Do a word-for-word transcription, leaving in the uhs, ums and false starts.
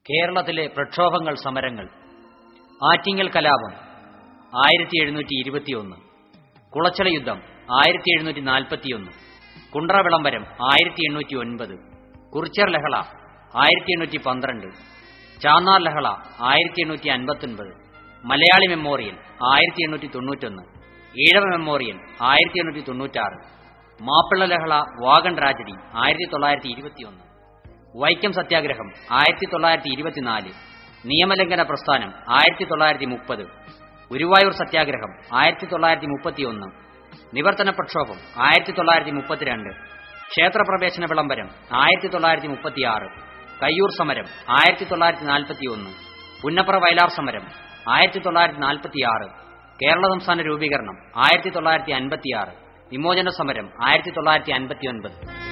കേരളത്തിലെ പ്രക്ഷോഭങ്ങൾ, സമരങ്ങൾ. ആറ്റിങ്ങൽ കലാപം ആയിരത്തി എഴുന്നൂറ്റി ഇരുപത്തിയൊന്ന്, കുളച്ചള യുദ്ധം ആയിരത്തി എഴുന്നൂറ്റി നാൽപ്പത്തിയൊന്ന്, കുണ്ട്ര വിളംബരം ആയിരത്തി എണ്ണൂറ്റി ഒൻപത്, കുറിച്യർ ലഹള ആയിരത്തി എണ്ണൂറ്റി പന്ത്രണ്ട്, ചാന്നാർ ലഹള ആയിരത്തി എണ്ണൂറ്റി അൻപത്തൊൻപത്, മലയാളി മെമ്മോറിയൽ ആയിരത്തി എണ്ണൂറ്റി തൊണ്ണൂറ്റൊന്ന്, ഈഴവ മെമ്മോറിയൽ ആയിരത്തി എണ്ണൂറ്റി തൊണ്ണൂറ്റാറ്, മാപ്പിള ലഹള, വാഗൺ ട്രാജഡി ആയിരത്തി തൊള്ളായിരത്തി ഇരുപത്തിയൊന്ന്, വൈക്കം സത്യാഗ്രഹം ആയിരത്തി തൊള്ളായിരത്തി ഇരുപത്തിനാല്, നിയമലംഘന പ്രസ്ഥാനം ആയിരത്തി തൊള്ളായിരത്തി മുപ്പത്, ഗുരുവായൂർ സത്യാഗ്രഹം ആയിരത്തി തൊള്ളായിരത്തി മുപ്പത്തിയൊന്ന്, നിവർത്തന പ്രക്ഷോഭം ആയിരത്തി തൊള്ളായിരത്തി മുപ്പത്തിരണ്ട്, ക്ഷേത്രപ്രവേശന വിളംബരം ആയിരത്തി തൊള്ളായിരത്തി മുപ്പത്തിയാറ്, കയ്യൂർ സമരം ആയിരത്തി തൊള്ളായിരത്തി നാൽപ്പത്തി ഒന്ന്, പുന്നപ്ര വയലാർ സമരം ആയിരത്തി തൊള്ളായിരത്തി നാൽപ്പത്തിയാറ്, കേരള സംസ്ഥാന രൂപീകരണം ആയിരത്തി തൊള്ളായിരത്തി അൻപത്തിയാറ്, വിമോചന സമരം ആയിരത്തി തൊള്ളായിരത്തി അൻപത്തി ഒൻപത്.